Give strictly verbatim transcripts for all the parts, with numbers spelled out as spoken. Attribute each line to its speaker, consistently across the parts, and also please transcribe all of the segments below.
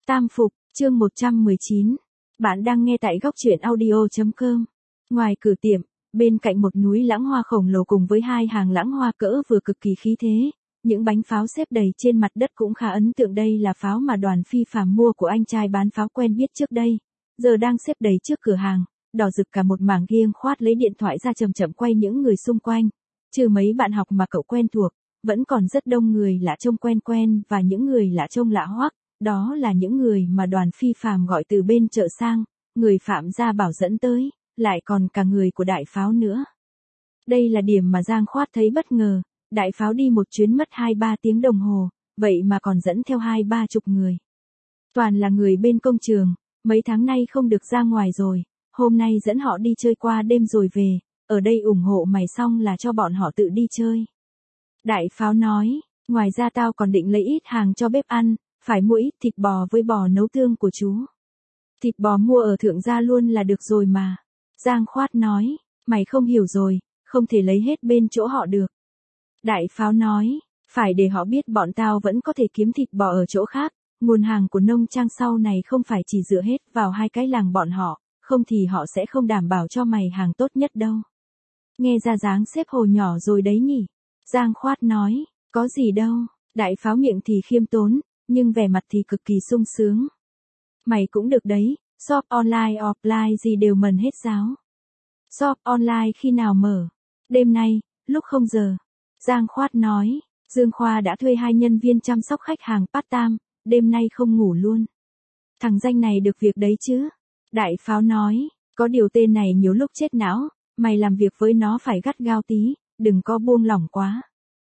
Speaker 1: Tam Phục, chương một trăm mười chín. Bạn đang nghe tại góc truyện audio chấm com. Ngoài cửa tiệm, bên cạnh một núi lãng hoa khổng lồ cùng với hai hàng lãng hoa cỡ vừa cực kỳ khí thế, những bánh pháo xếp đầy trên mặt đất cũng khá ấn tượng. Đây là pháo mà Đoàn Phi Phàm mua của anh trai bán pháo quen biết trước đây, giờ đang xếp đầy trước cửa hàng, đỏ rực cả một mảng. Riêng Khoát lấy điện thoại ra chậm chậm quay những người xung quanh, trừ mấy bạn học mà cậu quen thuộc, vẫn còn rất đông người lạ trông quen quen và những người lạ trông lạ hoắc. Đó là những người mà Đoàn Phi Phàm gọi từ bên chợ sang, người Phạm Gia Bảo dẫn tới, lại còn cả người của đại pháo nữa. Đây là điểm mà Giang Khoát thấy bất ngờ, đại pháo đi một chuyến mất hai ba tiếng đồng hồ, vậy mà còn dẫn theo hai ba chục người. Toàn là người bên công trường, mấy tháng nay không được ra ngoài rồi, hôm nay dẫn họ đi chơi qua đêm rồi về, ở đây ủng hộ mày xong là cho bọn họ tự đi chơi. Đại pháo nói, ngoài ra tao còn định lấy ít hàng cho bếp ăn. Phải mua ít thịt bò với bò nấu tương của chú. Thịt bò mua ở Thượng Gia luôn là được rồi mà. Giang Khoát nói, mày không hiểu rồi, không thể lấy hết bên chỗ họ được. Đại pháo nói, phải để họ biết bọn tao vẫn có thể kiếm thịt bò ở chỗ khác, nguồn hàng của nông trang sau này không phải chỉ dựa hết vào hai cái làng bọn họ, không thì họ sẽ không đảm bảo cho mày hàng tốt nhất đâu. Nghe ra dáng xếp hồ nhỏ rồi đấy nhỉ. Giang Khoát nói, có gì đâu. Đại pháo miệng thì khiêm tốn, nhưng vẻ mặt thì cực kỳ sung sướng. Mày cũng được đấy, shop online offline gì đều mần hết giáo. Shop online khi nào mở? Đêm nay, lúc không giờ. Giang Khoát nói, Dương Khoa đã thuê hai nhân viên chăm sóc khách hàng part-time, đêm nay không ngủ luôn. Thằng danh này được việc đấy chứ? Đại pháo nói, có điều tên này nhiều lúc chết não, mày làm việc với nó phải gắt gao tí, đừng có buông lỏng quá.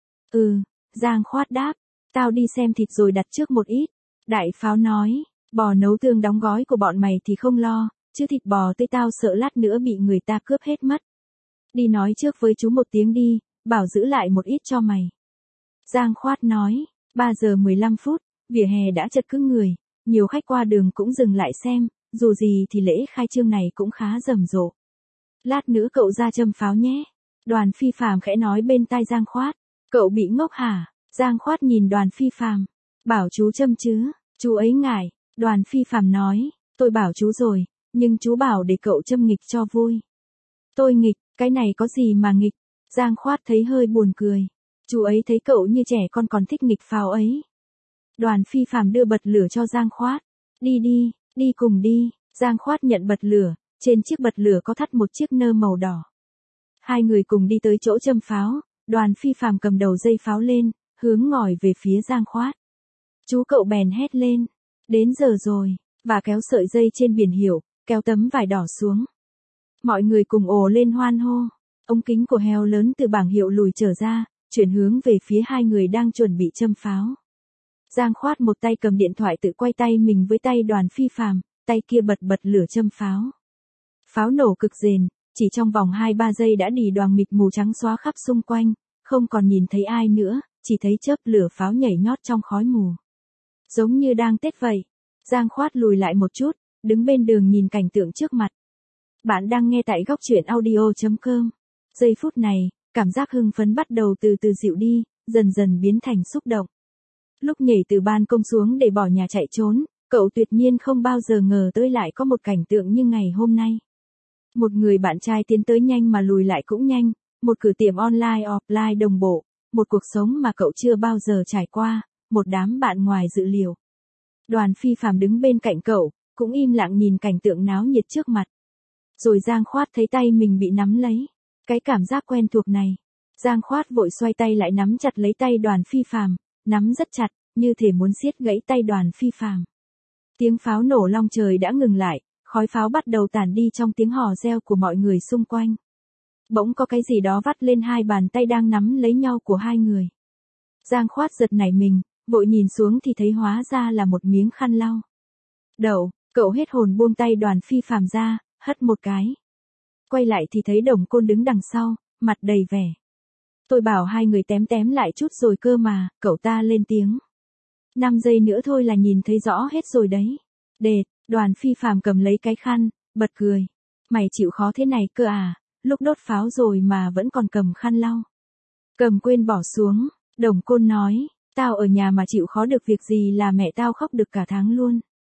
Speaker 1: Ừ, Giang Khoát đáp. Tao đi xem thịt rồi đặt trước một ít. Đại pháo nói, bò nấu tương đóng gói của bọn mày thì không lo, chứ thịt bò tươi tao sợ lát nữa bị người ta cướp hết mất. Đi nói trước với chú một tiếng đi, bảo giữ lại một ít cho mày. Giang Khoát nói, ba giờ mười lăm phút, vỉa hè đã chật cứng người, nhiều khách qua đường cũng dừng lại xem, dù gì thì lễ khai trương này cũng khá rầm rộ. Lát nữa cậu ra châm pháo nhé. Đoàn Phi Phàm khẽ nói bên tai Giang Khoát, cậu bị ngốc hả? Giang Khoát nhìn Đoàn Phi Phàm, bảo chú châm chứ, chú ấy ngại. Đoàn Phi Phàm nói, tôi bảo chú rồi, nhưng chú bảo để cậu châm nghịch cho vui. Tôi nghịch, cái này có gì mà nghịch? Giang Khoát thấy hơi buồn cười. Chú ấy thấy cậu như trẻ con còn thích nghịch pháo ấy. Đoàn Phi Phàm đưa bật lửa cho Giang Khoát. Đi đi, đi cùng đi. Giang Khoát nhận bật lửa, trên chiếc bật lửa có thắt một chiếc nơ màu đỏ. Hai người cùng đi tới chỗ châm pháo, Đoàn Phi Phàm cầm đầu dây pháo lên, hướng ngòi về phía Giang Khoát. Chú cậu bèn hét lên, đến giờ rồi, và kéo sợi dây trên biển hiệu, kéo tấm vải đỏ xuống. Mọi người cùng ồ lên hoan hô, ống kính của heo lớn từ bảng hiệu lùi trở ra, chuyển hướng về phía hai người đang chuẩn bị châm pháo. Giang Khoát một tay cầm điện thoại tự quay tay mình với tay Đoàn Phi Phàm, tay kia bật bật lửa châm pháo. Pháo nổ cực rền, chỉ trong vòng hai ba giây đã đì đoàn mịt mù trắng xóa khắp xung quanh, không còn nhìn thấy ai nữa. Chỉ thấy chớp lửa pháo nhảy nhót trong khói mù. Giống như đang Tết vậy. Giang Khoát lùi lại một chút, đứng bên đường nhìn cảnh tượng trước mặt. Bạn đang nghe tại góc truyện audio chấm com. Giây phút này, cảm giác hưng phấn bắt đầu từ từ dịu đi, dần dần biến thành xúc động. Lúc nhảy từ ban công xuống để bỏ nhà chạy trốn, cậu tuyệt nhiên không bao giờ ngờ tới lại có một cảnh tượng như ngày hôm nay. Một người bạn trai tiến tới nhanh mà lùi lại cũng nhanh, một cửa tiệm online offline đồng bộ. Một cuộc sống mà cậu chưa bao giờ trải qua, một đám bạn ngoài dự liệu. Đoàn Phi Phàm đứng bên cạnh cậu, cũng im lặng nhìn cảnh tượng náo nhiệt trước mặt. Rồi Giang Khoát thấy tay mình bị nắm lấy. Cái cảm giác quen thuộc này. Giang Khoát vội xoay tay lại nắm chặt lấy tay Đoàn Phi Phàm, nắm rất chặt, như thể muốn siết gãy tay Đoàn Phi Phàm. Tiếng pháo nổ long trời đã ngừng lại, khói pháo bắt đầu tản đi trong tiếng hò reo của mọi người xung quanh. Bỗng có cái gì đó vắt lên hai bàn tay đang nắm lấy nhau của hai người. Giang Khoát giật nảy mình, vội nhìn xuống thì thấy hóa ra là một miếng khăn lau. Đậu, cậu hết hồn buông tay Đoàn Phi Phàm ra, hất một cái. Quay lại thì thấy Đồng Côn đứng đằng sau, mặt đầy vẻ. Tôi bảo hai người tém tém lại chút rồi cơ mà, cậu ta lên tiếng. Năm giây nữa thôi là nhìn thấy rõ hết rồi đấy. Đệt, Đoàn Phi Phàm cầm lấy cái khăn, bật cười. Mày chịu khó thế này cơ à? Lúc đốt pháo rồi mà vẫn còn cầm khăn lau. Cầm quên bỏ xuống, Đồng Côn nói, tao ở nhà mà chịu khó được việc gì là mẹ tao khóc được cả tháng luôn.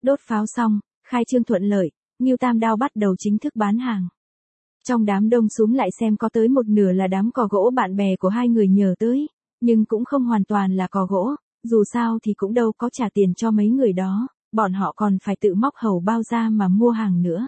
Speaker 1: Đốt pháo xong, khai trương thuận lợi, Ngưu Tam Đao bắt đầu chính thức bán hàng. Trong đám đông súm lại xem có tới một nửa là đám cò gỗ bạn bè của hai người nhờ tới, nhưng cũng không hoàn toàn là cò gỗ, dù sao thì cũng đâu có trả tiền cho mấy người đó, bọn họ còn phải tự móc hầu bao ra mà mua hàng nữa.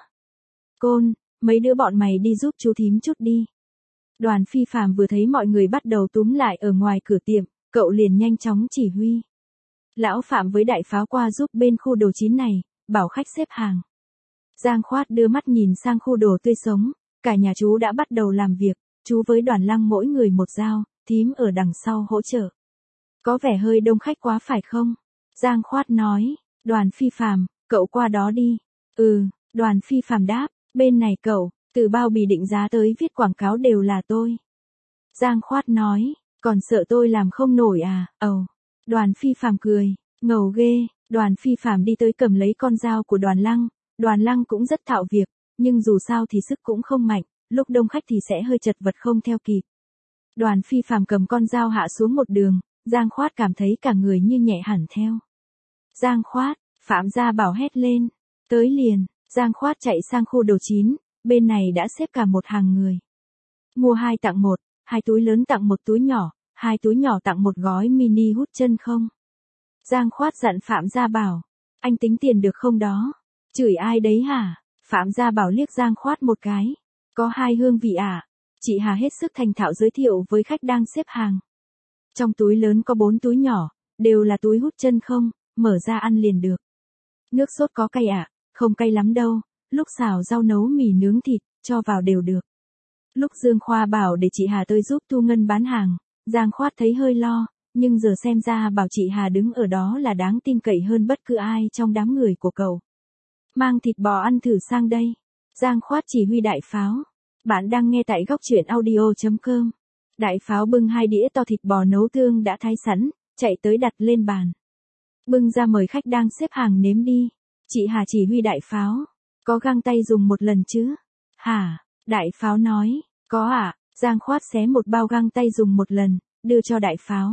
Speaker 1: Côn, mấy đứa bọn mày đi giúp chú thím chút đi. Đoàn Phi Phàm vừa thấy mọi người bắt đầu túm lại ở ngoài cửa tiệm, cậu liền nhanh chóng chỉ huy. Lão Phạm với Đại Pháo qua giúp bên khu đồ chín này, bảo khách xếp hàng. Giang Khoát đưa mắt nhìn sang khu đồ tươi sống, cả nhà chú đã bắt đầu làm việc, chú với Đoàn Lăng mỗi người một dao, thím ở đằng sau hỗ trợ. Có vẻ hơi đông khách quá phải không? Giang Khoát nói, Đoàn Phi Phàm, cậu qua đó đi. Ừ, Đoàn Phi Phàm đáp, bên này cậu, từ bao bì định giá tới viết quảng cáo đều là tôi. Giang Khoát nói, còn sợ tôi làm không nổi à, ầu. Oh. Đoàn Phi Phàm cười, ngầu ghê, Đoàn Phi Phàm đi tới cầm lấy con dao của Đoàn Lăng, Đoàn Lăng cũng rất thạo việc, nhưng dù sao thì sức cũng không mạnh, lúc đông khách thì sẽ hơi chật vật không theo kịp. Đoàn Phi Phàm cầm con dao hạ xuống một đường, Giang Khoát cảm thấy cả người như nhẹ hẳn theo. Giang Khoát, Phạm Gia Bảo hét lên, tới liền, Giang Khoát chạy sang khu đồ chín, bên này đã xếp cả một hàng người. Mua hai tặng một, hai túi lớn tặng một túi nhỏ, hai túi nhỏ tặng một gói mini hút chân không. Giang Khoát dặn Phạm Gia Bảo, anh tính tiền được không đó? Chửi ai đấy hả? Phạm Gia Bảo liếc Giang Khoát một cái. Có hai hương vị à? Chị Hà hết sức thành thạo giới thiệu với khách đang xếp hàng. Trong túi lớn có bốn túi nhỏ, đều là túi hút chân không, mở ra ăn liền được. Nước sốt có cay à? Không cay lắm đâu, lúc xào rau nấu mì nướng thịt, cho vào đều được. Lúc Dương Khoa bảo để chị Hà tới giúp Thu Ngân bán hàng, Giang Khoát thấy hơi lo, nhưng giờ xem ra bảo chị Hà đứng ở đó là đáng tin cậy hơn bất cứ ai trong đám người của cậu. Mang thịt bò ăn thử sang đây. Giang Khoát chỉ huy Đại Pháo. Bạn đang nghe tại góc truyện audio chấm com. Đại Pháo bưng hai đĩa to thịt bò nấu tương đã thái sẵn, chạy tới đặt lên bàn. Bưng ra mời khách đang xếp hàng nếm đi. Chị Hà chỉ huy Đại Pháo. Có găng tay dùng một lần chứ? Hả? Đại Pháo nói, có ạ. À? Giang Khoát xé một bao găng tay dùng một lần, đưa cho Đại Pháo.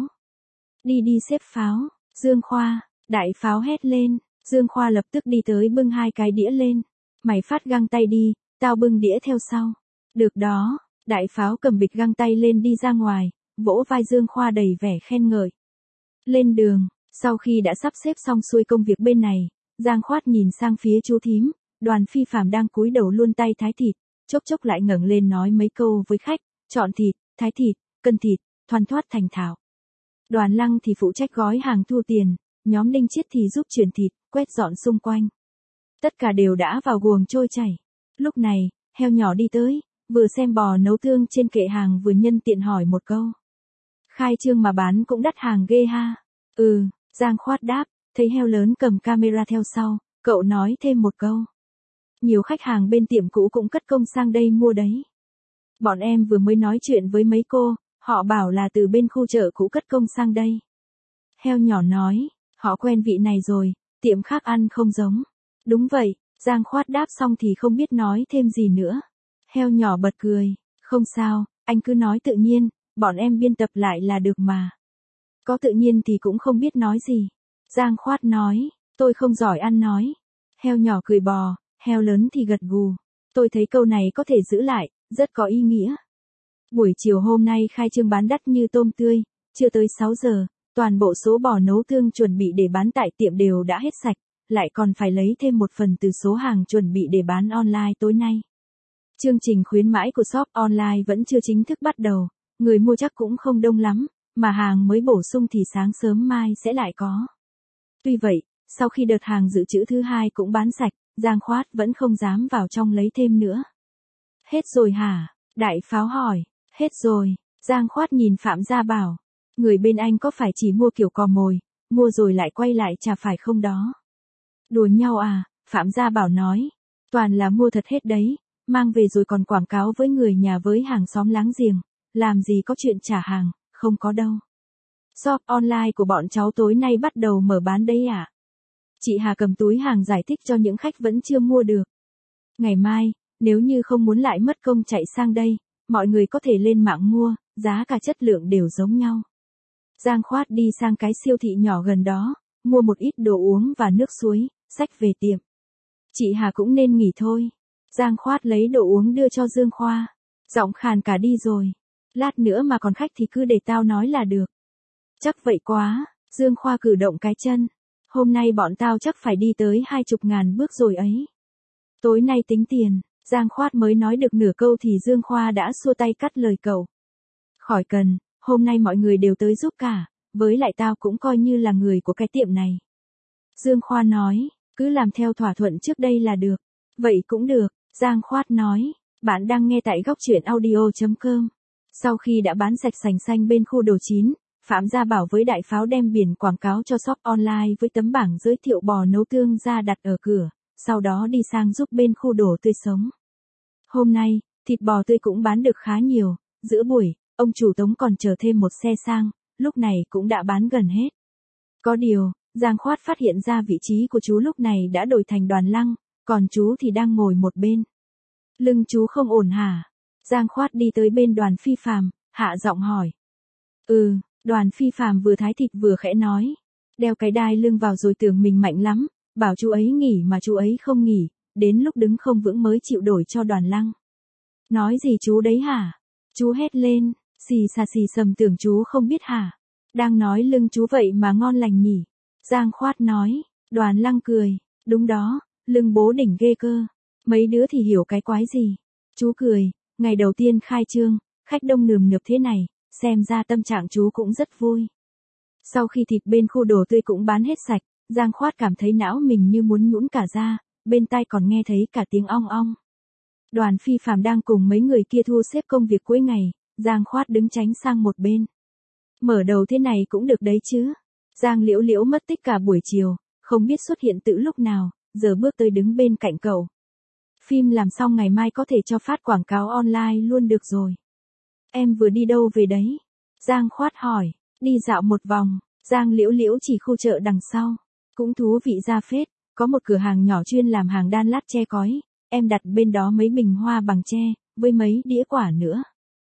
Speaker 1: Đi đi xếp Pháo. Dương Khoa. Đại Pháo hét lên. Dương Khoa lập tức đi tới bưng hai cái đĩa lên. Mày phát găng tay đi, tao bưng đĩa theo sau. Được đó. Đại Pháo cầm bịch găng tay lên đi ra ngoài, vỗ vai Dương Khoa đầy vẻ khen ngợi. Lên đường, sau khi đã sắp xếp xong xuôi công việc bên này, Giang Khoát nhìn sang phía chú thím, Đoàn Phi Phàm đang cúi đầu luôn tay thái thịt, chốc chốc lại ngẩng lên nói mấy câu với khách, chọn thịt, thái thịt, cân thịt, thoăn thoắt thành thạo. Đoàn Lăng thì phụ trách gói hàng thu tiền, nhóm Đinh Chiết thì giúp chuyển thịt, quét dọn xung quanh. Tất cả đều đã vào guồng trôi chảy. Lúc này, heo nhỏ đi tới, vừa xem bò nấu tương trên kệ hàng vừa nhân tiện hỏi một câu. Khai trương mà bán cũng đắt hàng ghê ha. Ừ, Giang Khoát đáp, thấy heo lớn cầm camera theo sau, cậu nói thêm một câu. Nhiều khách hàng bên tiệm cũ cũng cất công sang đây mua đấy. Bọn em vừa mới nói chuyện với mấy cô, họ bảo là từ bên khu chợ cũ cất công sang đây. Heo nhỏ nói, họ quen vị này rồi, tiệm khác ăn không giống. Đúng vậy, Giang Khoát đáp xong thì không biết nói thêm gì nữa. Heo nhỏ bật cười, không sao, anh cứ nói tự nhiên, bọn em biên tập lại là được mà. Có tự nhiên thì cũng không biết nói gì. Giang Khoát nói, tôi không giỏi ăn nói. Heo nhỏ cười bò, heo lớn thì gật gù. Tôi thấy câu này có thể giữ lại, rất có ý nghĩa. Buổi chiều hôm nay khai trương bán đắt như tôm tươi, chưa tới sáu giờ, toàn bộ số bò nấu tương chuẩn bị để bán tại tiệm đều đã hết sạch, lại còn phải lấy thêm một phần từ số hàng chuẩn bị để bán online tối nay. Chương trình khuyến mãi của shop online vẫn chưa chính thức bắt đầu, người mua chắc cũng không đông lắm, mà hàng mới bổ sung thì sáng sớm mai sẽ lại có. Tuy vậy, sau khi đợt hàng dự trữ thứ hai cũng bán sạch, Giang Khoát vẫn không dám vào trong lấy thêm nữa. Hết rồi hả? Đại Pháo hỏi. Hết rồi. Giang Khoát nhìn Phạm Gia Bảo. Người bên anh có phải chỉ mua kiểu cò mồi, mua rồi lại quay lại trả phải không đó? Đùa nhau à? Phạm Gia Bảo nói. Toàn là mua thật hết đấy, mang về rồi còn quảng cáo với người nhà với hàng xóm láng giềng, làm gì có chuyện trả hàng, không có đâu. Shop online của bọn cháu tối nay bắt đầu mở bán đấy ạ. À? Chị Hà cầm túi hàng giải thích cho những khách vẫn chưa mua được. Ngày mai, nếu như không muốn lại mất công chạy sang đây, mọi người có thể lên mạng mua, giá cả chất lượng đều giống nhau. Giang Khoát đi sang cái siêu thị nhỏ gần đó, mua một ít đồ uống và nước suối, xách về tiệm. Chị Hà cũng nên nghỉ thôi. Giang Khoát lấy đồ uống đưa cho Dương Khoa. Giọng khàn cả đi rồi. Lát nữa mà còn khách thì cứ để tao nói là được. Chắc vậy quá. Dương Khoa cử động cái chân. Hôm nay bọn tao chắc phải đi tới hai chục ngàn bước rồi ấy. Tối nay tính tiền. Giang Khoát mới nói được nửa câu thì Dương Khoa đã xua tay cắt lời cậu. Khỏi cần, hôm nay mọi người đều tới giúp cả, với lại tao cũng coi như là người của cái tiệm này. Dương Khoa nói, cứ làm theo thỏa thuận trước đây là được. Vậy cũng được, Giang Khoát nói. Bạn đang nghe tại góc truyện audio chấm com. Sau khi đã bán sạch sành xanh bên khu đồ chín, Phạm Gia Bảo với đại pháo đem biển quảng cáo cho shop online với tấm bảng giới thiệu bò nấu tương ra đặt ở cửa, sau đó đi sang giúp bên khu đồ tươi sống. Hôm nay, thịt bò tươi cũng bán được khá nhiều, giữa buổi, ông chủ Tống còn chờ thêm một xe sang, lúc này cũng đã bán gần hết. Có điều, Giang Khoát phát hiện ra vị trí của chú lúc này đã đổi thành Đoàn Lăng, còn chú thì đang ngồi một bên. Lưng chú không ổn hả? Giang Khoát đi tới bên Đoàn Phi Phàm, hạ giọng hỏi. Ừ, Đoàn Phi Phàm vừa thái thịt vừa khẽ nói. Đeo cái đai lưng vào rồi tưởng mình mạnh lắm, bảo chú ấy nghỉ mà chú ấy không nghỉ, đến lúc đứng không vững mới chịu đổi cho Đoàn Lăng. Nói gì chú đấy hả? Chú hét lên, xì xà xì sầm tưởng chú không biết hả? Đang nói lưng chú vậy mà ngon lành nhỉ? Giang Khoát nói. Đoàn Lăng cười, đúng đó, lưng bố đỉnh ghê cơ. Mấy đứa thì hiểu cái quái gì? Chú cười, ngày đầu tiên khai trương, khách đông nườm nượp thế này, xem ra tâm trạng chú cũng rất vui. Sau khi thịt bên khu đồ tươi cũng bán hết sạch, Giang Khoát cảm thấy não mình như muốn nhũn cả ra, bên tai còn nghe thấy cả tiếng ong ong. Đoàn Phi Phàm đang cùng mấy người kia thu xếp công việc cuối ngày, Giang Khoát đứng tránh sang một bên. Mở đầu thế này cũng được đấy chứ. Giang Liễu Liễu mất tích cả buổi chiều, không biết xuất hiện từ lúc nào, giờ bước tới đứng bên cạnh cậu. Phim làm xong ngày mai có thể cho phát quảng cáo online luôn được rồi. Em vừa đi đâu về đấy? Giang Khoát hỏi. Đi dạo một vòng. Giang Liễu Liễu chỉ khu chợ đằng sau. Cũng thú vị ra phết, có một cửa hàng nhỏ chuyên làm hàng đan lát tre cói. Em đặt bên đó mấy bình hoa bằng tre, với mấy đĩa quả nữa.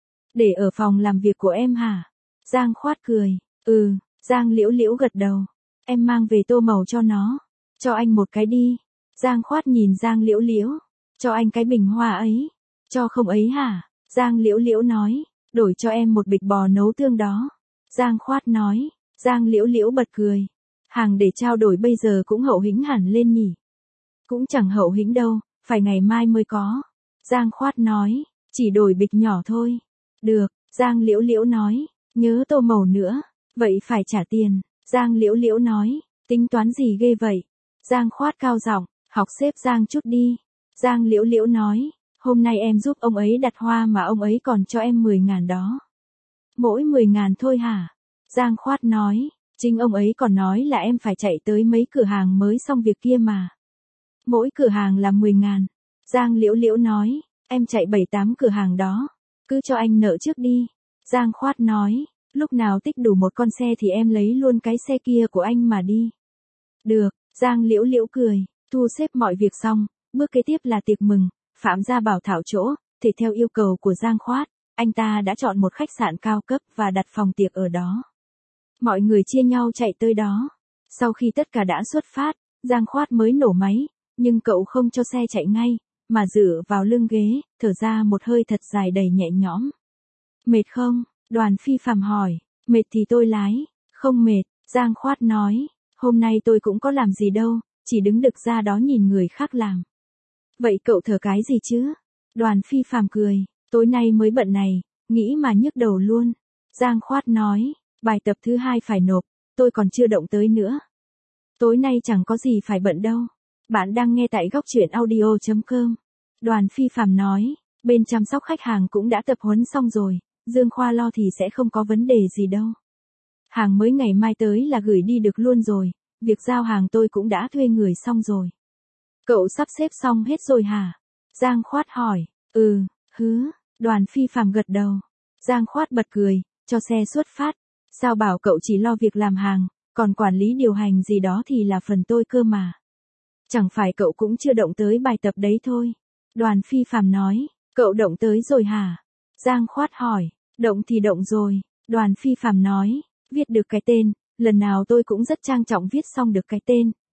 Speaker 1: Để ở phòng làm việc của em hả? Giang Khoát cười. Ừ, Giang Liễu Liễu gật đầu. Em mang về tô màu cho nó. Cho anh một cái đi. Giang Khoát nhìn Giang Liễu Liễu. Cho anh cái bình hoa ấy. Cho không ấy hả? Giang Liễu Liễu nói. Đổi cho em một bịch bò nấu tương đó. Giang Khoát nói. Giang Liễu Liễu bật cười. Hàng để trao đổi bây giờ cũng hậu hĩnh hẳn lên nhỉ? Cũng chẳng hậu hĩnh đâu, phải ngày mai mới có. Giang Khoát nói. Chỉ đổi bịch nhỏ thôi. Được, Giang Liễu Liễu nói. Nhớ tô màu nữa. Vậy phải trả tiền. Giang Liễu Liễu nói. Tính toán gì ghê vậy? Giang Khoát cao giọng. Học xếp Giang chút đi. Giang Liễu Liễu nói. Hôm nay em giúp ông ấy đặt hoa mà ông ấy còn cho em mười ngàn đó. Mỗi mười ngàn thôi hả? Giang Khoát nói. Chính ông ấy còn nói là em phải chạy tới mấy cửa hàng mới xong việc kia mà. Mỗi cửa hàng là mười ngàn. Giang Liễu Liễu nói. Em chạy bảy tám cửa hàng đó. Cứ cho anh nợ trước đi. Giang Khoát nói. Lúc nào tích đủ một con xe thì em lấy luôn cái xe kia của anh mà đi. Được, Giang Liễu Liễu cười. Thu xếp mọi việc xong, bước kế tiếp là tiệc mừng. Phạm Gia Bảo thảo chỗ, thì theo yêu cầu của Giang Khoát, anh ta đã chọn một khách sạn cao cấp và đặt phòng tiệc ở đó. Mọi người chia nhau chạy tới đó. Sau khi tất cả đã xuất phát, Giang Khoát mới nổ máy, nhưng cậu không cho xe chạy ngay, mà dựa vào lưng ghế, thở ra một hơi thật dài đầy nhẹ nhõm. Mệt không? Đoàn Phi Phàm hỏi. Mệt thì tôi lái. Không mệt, Giang Khoát nói. Hôm nay tôi cũng có làm gì đâu, chỉ đứng đực ra đó nhìn người khác làm. Vậy cậu thở cái gì chứ? Đoàn Phi Phàm cười. Tối nay mới bận này, nghĩ mà nhức đầu luôn. Giang Khoát nói. Bài tập thứ hai phải nộp, tôi còn chưa động tới nữa. Tối nay chẳng có gì phải bận đâu. Bạn đang nghe tại góc truyện audio chấm com. Đoàn Phi Phàm nói. Bên chăm sóc khách hàng cũng đã tập huấn xong rồi. Dương Khoa lo thì sẽ không có vấn đề gì đâu. Hàng mới ngày mai tới là gửi đi được luôn rồi. Việc giao hàng tôi cũng đã thuê người xong rồi. Cậu sắp xếp xong hết rồi hả? Giang Khoát hỏi. Ừ, hứ. Đoàn Phi Phàm gật đầu. Giang Khoát bật cười, cho xe xuất phát. Sao bảo cậu chỉ lo việc làm hàng, còn quản lý điều hành gì đó thì là phần tôi cơ mà. Chẳng phải cậu cũng chưa động tới bài tập đấy thôi. Đoàn Phi Phàm nói. Cậu động tới rồi hả? Giang Khoát hỏi. Động thì động rồi. Đoàn Phi Phàm nói. Viết được cái tên, lần nào tôi cũng rất trang trọng viết xong được cái tên,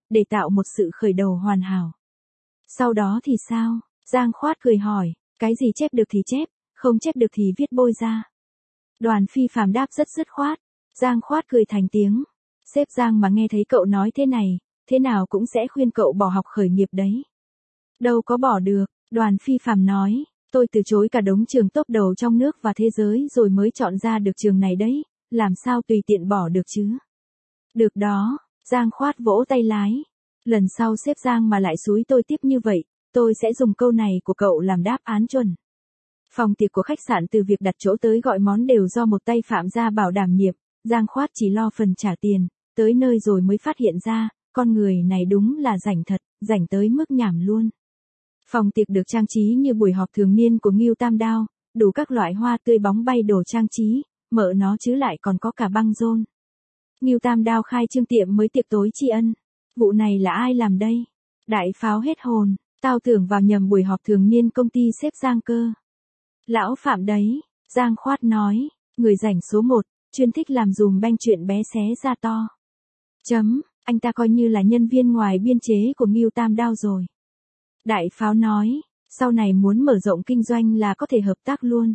Speaker 1: để tạo một sự khởi đầu hoàn hảo. Sau đó thì sao? Giang Khoát cười hỏi, cái gì chép được thì chép, không chép được thì viết bôi ra. Đoàn Phi Phàm đáp rất dứt khoát. Giang Khoát cười thành tiếng. Sếp Giang mà nghe thấy cậu nói thế này, thế nào cũng sẽ khuyên cậu bỏ học khởi nghiệp đấy. Đâu có bỏ được, Đoàn Phi Phàm nói, tôi từ chối cả đống trường top đầu trong nước và thế giới rồi mới chọn ra được trường này đấy, làm sao tùy tiện bỏ được chứ. Được đó, Giang Khoát vỗ tay lái. Lần sau sếp Giang mà lại xúi tôi tiếp như vậy, tôi sẽ dùng câu này của cậu làm đáp án chuẩn. Phòng tiệc của khách sạn từ việc đặt chỗ tới gọi món đều do một tay Phạm gia bảo đảm nhiệm, Giang Khoát chỉ lo phần trả tiền, tới nơi rồi mới phát hiện ra, con người này đúng là rảnh thật, rảnh tới mức nhảm luôn. Phòng tiệc được trang trí như buổi họp thường niên của Ngưu Tam Đao, đủ các loại hoa tươi bóng bay đồ trang trí, mợ nó chứ lại còn có cả băng rôn. Ngưu Tam Đao khai trương tiệm mới tiệc tối tri ân. Vụ này là ai làm đây? Đại Pháo hết hồn, tao tưởng vào nhầm buổi họp thường niên công ty sếp Giang cơ. Lão Phạm đấy, Giang Khoát nói, người rảnh số một, chuyên thích làm dùm banh chuyện bé xé ra to. Chấm, anh ta coi như là nhân viên ngoài biên chế của Ngưu Tam Đao rồi. Đại Pháo nói, sau này muốn mở rộng kinh doanh là có thể hợp tác luôn.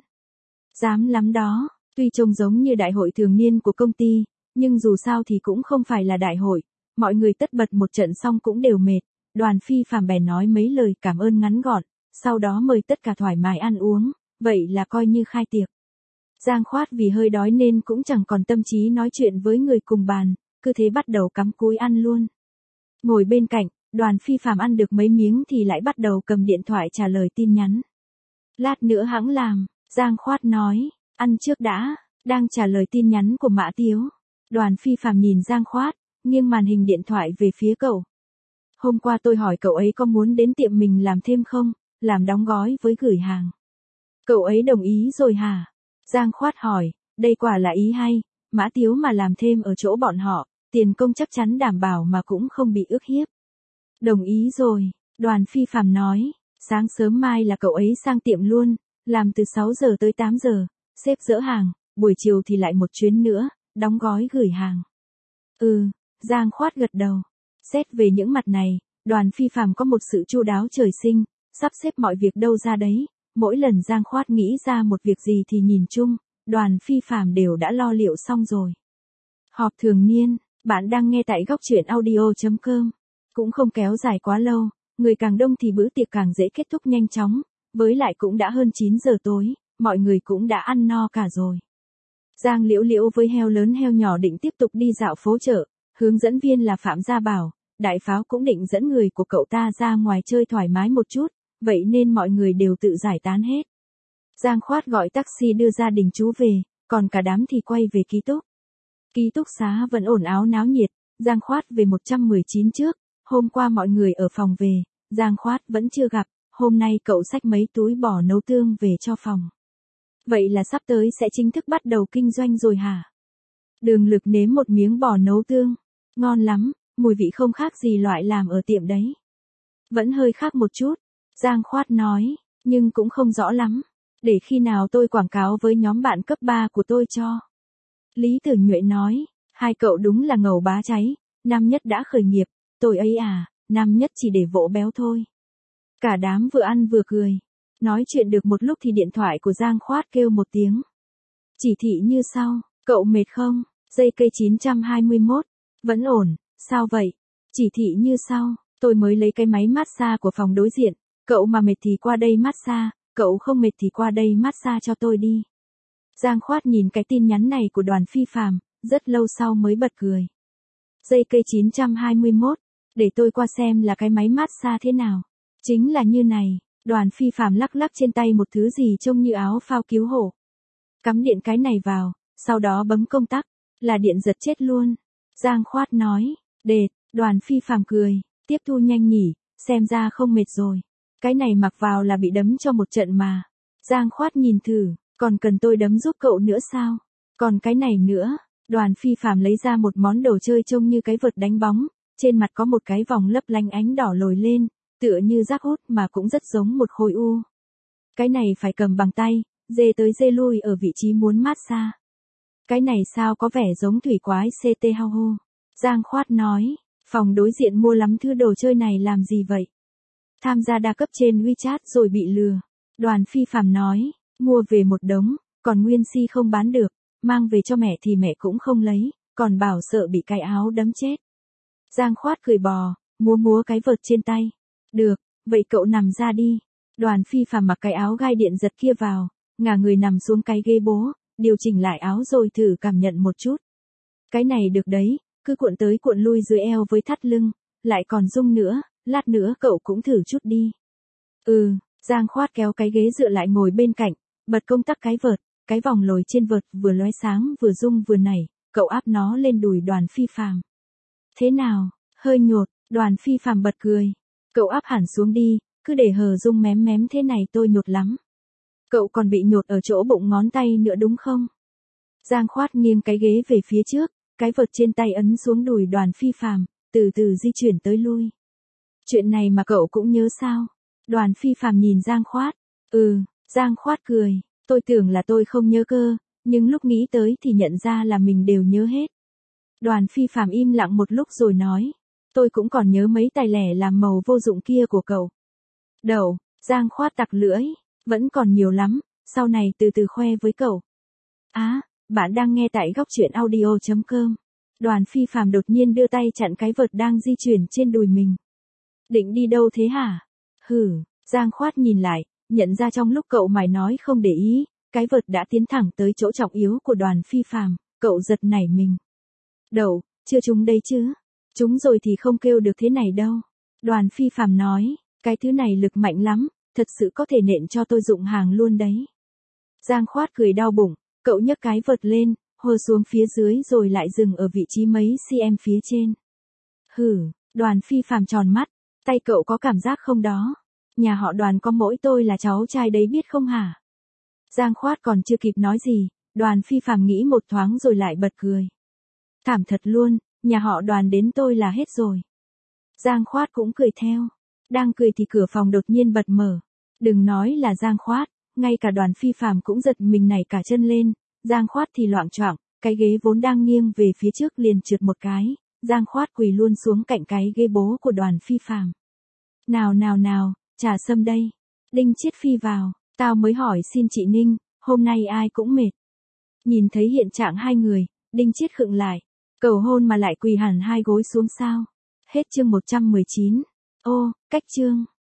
Speaker 1: Dám lắm đó, tuy trông giống như đại hội thường niên của công ty, nhưng dù sao thì cũng không phải là đại hội, mọi người tất bật một trận xong cũng đều mệt. Đoàn Phi Phàm bèn nói mấy lời cảm ơn ngắn gọn, sau đó mời tất cả thoải mái ăn uống, vậy là coi như khai tiệc. Giang Khoát vì hơi đói nên cũng chẳng còn tâm trí nói chuyện với người cùng bàn, cứ thế bắt đầu cắm cúi ăn luôn. Ngồi bên cạnh, Đoàn Phi Phàm ăn được mấy miếng thì lại bắt đầu cầm điện thoại trả lời tin nhắn. Lát nữa hẵng làm, Giang Khoát nói, ăn trước đã, đang trả lời tin nhắn của Mã Tiếu. Đoàn Phi Phàm nhìn Giang Khoát, nghiêng màn hình điện thoại về phía cậu. Hôm qua tôi hỏi cậu ấy có muốn đến tiệm mình làm thêm không, làm đóng gói với gửi hàng. Cậu ấy đồng ý rồi hả? Giang Khoát hỏi, đây quả là ý hay, Mã Tiếu mà làm thêm ở chỗ bọn họ, tiền công chắc chắn đảm bảo mà cũng không bị ức hiếp. Đồng ý rồi, Đoàn Phi Phàm nói, sáng sớm mai là cậu ấy sang tiệm luôn, làm từ sáu giờ tới tám giờ, xếp dỡ hàng, buổi chiều thì lại một chuyến nữa, đóng gói gửi hàng. Ừ, Giang Khoát gật đầu. Xét về những mặt này, Đoàn Phi Phàm có một sự chu đáo trời sinh, sắp xếp mọi việc đâu ra đấy, mỗi lần Giang Khoát nghĩ ra một việc gì thì nhìn chung, Đoàn Phi Phàm đều đã lo liệu xong rồi. Họp thường niên, bạn đang nghe tại góc truyện audio chấm com. Cũng không kéo dài quá lâu, người càng đông thì bữa tiệc càng dễ kết thúc nhanh chóng, với lại cũng đã hơn chín giờ tối, mọi người cũng đã ăn no cả rồi. Giang Liễu Liễu với heo lớn heo nhỏ định tiếp tục đi dạo phố chợ, hướng dẫn viên là Phạm Gia Bảo, Đại Pháo cũng định dẫn người của cậu ta ra ngoài chơi thoải mái một chút, vậy nên mọi người đều tự giải tán hết. Giang Khoát gọi taxi đưa gia đình chú về, còn cả đám thì quay về ký túc. Ký túc xá vẫn ồn ào náo nhiệt, Giang Khoát về một trăm mười chín trước, hôm qua mọi người ở phòng về, Giang Khoát vẫn chưa gặp, hôm nay cậu xách mấy túi bò nấu tương về cho phòng. Vậy là sắp tới sẽ chính thức bắt đầu kinh doanh rồi hả? Đường Lực nếm một miếng bò nấu tương, ngon lắm, mùi vị không khác gì loại làm ở tiệm đấy. Vẫn hơi khác một chút, Giang Khoát nói, nhưng cũng không rõ lắm, để khi nào tôi quảng cáo với nhóm bạn cấp ba của tôi cho. Lý Tử Nhuệ nói, hai cậu đúng là ngầu bá cháy, năm nhất đã khởi nghiệp, tôi ấy à, năm nhất chỉ để vỗ béo thôi. Cả đám vừa ăn vừa cười. Nói chuyện được một lúc thì điện thoại của Giang Khoát kêu một tiếng. Chỉ thị như sau, cậu mệt không? Dây cây chín trăm hai mươi mốt. Vẫn ổn, sao vậy? Chỉ thị như sau, tôi mới lấy cái máy massage của phòng đối diện, cậu mà mệt thì qua đây massage, cậu không mệt thì qua đây massage cho tôi đi. Giang Khoát nhìn cái tin nhắn này của Đoàn Phi Phàm, rất lâu sau mới bật cười. Dây cây chín trăm hai mươi mốt, để tôi qua xem là cái máy massage thế nào. Chính là như này. Đoàn Phi Phàm lắc lắc trên tay một thứ gì trông như áo phao cứu hộ. Cắm điện cái này vào, sau đó bấm công tắc, là điện giật chết luôn. Giang Khoát nói, đệt, Đoàn Phi Phàm cười, tiếp thu nhanh nhỉ, xem ra không mệt rồi. Cái này mặc vào là bị đấm cho một trận mà. Giang Khoát nhìn thử, còn cần tôi đấm giúp cậu nữa sao? Còn cái này nữa, Đoàn Phi Phàm lấy ra một món đồ chơi trông như cái vợt đánh bóng, trên mặt có một cái vòng lấp lánh ánh đỏ lồi lên. Tựa như rác hút mà cũng rất giống một khối u. Cái này phải cầm bằng tay, dê tới dê lui ở vị trí muốn massage. Cái này sao có vẻ giống thủy quái xê tê hao hô. Giang Khoát nói, Phòng đối diện mua lắm thứ đồ chơi này làm gì vậy? Tham gia đa cấp trên WeChat rồi bị lừa. Đoàn Phi Phạm nói, mua về một đống, còn nguyên si không bán được, mang về cho mẹ thì mẹ cũng không lấy, còn bảo sợ bị cái áo đấm chết. Giang Khoát cười bò, múa múa cái vợt trên tay. Được, vậy cậu nằm ra đi. Đoàn Phi Phạm mặc cái áo gai điện giật kia vào, ngả người nằm xuống cái ghế bố, điều chỉnh lại áo rồi thử cảm nhận một chút. Cái này được đấy, cứ cuộn tới cuộn lui dưới eo với thắt lưng, lại còn rung nữa, lát nữa cậu cũng thử chút đi. Ừ, Giang Khoát kéo cái ghế dựa lại ngồi bên cạnh, bật công tắc cái vợt, cái vòng lồi trên vợt vừa lóe sáng vừa rung vừa nảy, cậu áp nó lên đùi Đoàn Phi Phạm. Thế nào, hơi nhột, Đoàn Phi Phạm bật cười. Cậu áp hẳn xuống đi, cứ để hờ rung mém mém thế này tôi nhột lắm. Cậu còn bị nhột ở chỗ bụng ngón tay nữa đúng không? Giang Khoát nghiêng cái ghế về phía trước, cái vợt trên tay ấn xuống đùi Đoàn Phi Phạm, từ từ di chuyển tới lui. Chuyện này mà cậu cũng nhớ sao? Đoàn Phi Phạm nhìn Giang Khoát. Ừ, Giang Khoát cười, tôi tưởng là tôi không nhớ cơ, nhưng lúc nghĩ tới thì nhận ra là mình đều nhớ hết. Đoàn Phi Phạm im lặng một lúc rồi nói, tôi cũng còn nhớ mấy tài lẻ làm màu vô dụng kia của cậu. Đậu, Giang Khoát tặc lưỡi, vẫn còn nhiều lắm, sau này từ từ khoe với cậu. Á, à, bạn đang nghe tại góc truyện audio chấm com. Đoàn Phi Phạm đột nhiên đưa tay chặn cái vợt đang di chuyển trên đùi mình. Định đi đâu thế hả? Hử, Giang Khoát nhìn lại, nhận ra trong lúc cậu mải nói không để ý, cái vợt đã tiến thẳng tới chỗ trọng yếu của Đoàn Phi Phạm, cậu giật nảy mình. Đậu, chưa trúng đây chứ? Trúng rồi thì không kêu được thế này đâu. Đoàn Phi Phạm nói, cái thứ này lực mạnh lắm, thật sự có thể nện cho tôi dụng hàng luôn đấy. Giang Khoát cười đau bụng, cậu nhấc cái vợt lên, hô xuống phía dưới rồi lại dừng ở vị trí mấy cm phía trên. Hử, Đoàn Phi Phạm tròn mắt, tay cậu có cảm giác không đó? Nhà họ Đoàn có mỗi tôi là cháu trai đấy biết không hả? Giang Khoát còn chưa kịp nói gì, Đoàn Phi Phạm nghĩ một thoáng rồi lại bật cười. Thảm thật luôn, nhà họ Đoàn đến tôi là hết rồi. Giang Khoát cũng cười theo. Đang cười thì cửa phòng đột nhiên bật mở. Đừng nói là Giang Khoát, ngay cả Đoàn Phi Phạm cũng giật mình nảy cả chân lên. Giang Khoát thì loạng choạng, cái ghế vốn đang nghiêng về phía trước liền trượt một cái. Giang Khoát quỳ luôn xuống cạnh cái ghế bố của Đoàn Phi Phạm. Nào nào nào, trà sâm đây. Đinh Chiết phi vào, tao mới hỏi xin chị Ninh, hôm nay ai cũng mệt. Nhìn thấy hiện trạng hai người, Đinh Chiết khựng lại. Cầu hôn mà lại quỳ hẳn hai gối xuống sao? Hết chương một trăm mười chín. Ô, cách chương.